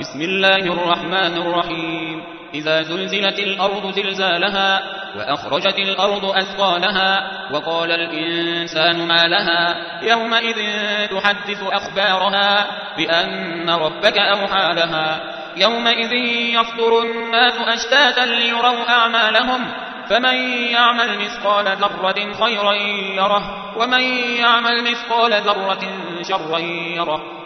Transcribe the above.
بسم الله الرحمن الرحيم إذا زلزلت الأرض زلزالها وأخرجت الأرض أثقالها وقال الإنسان ما لها يومئذ تحدث أخبارها بأن ربك أوحى لها يومئذ يصدر الناس أشتاتا ليروا أعمالهم فمن يعمل مثقال ذرة خيرا يره ومن يعمل مثقال ذرة شرا يره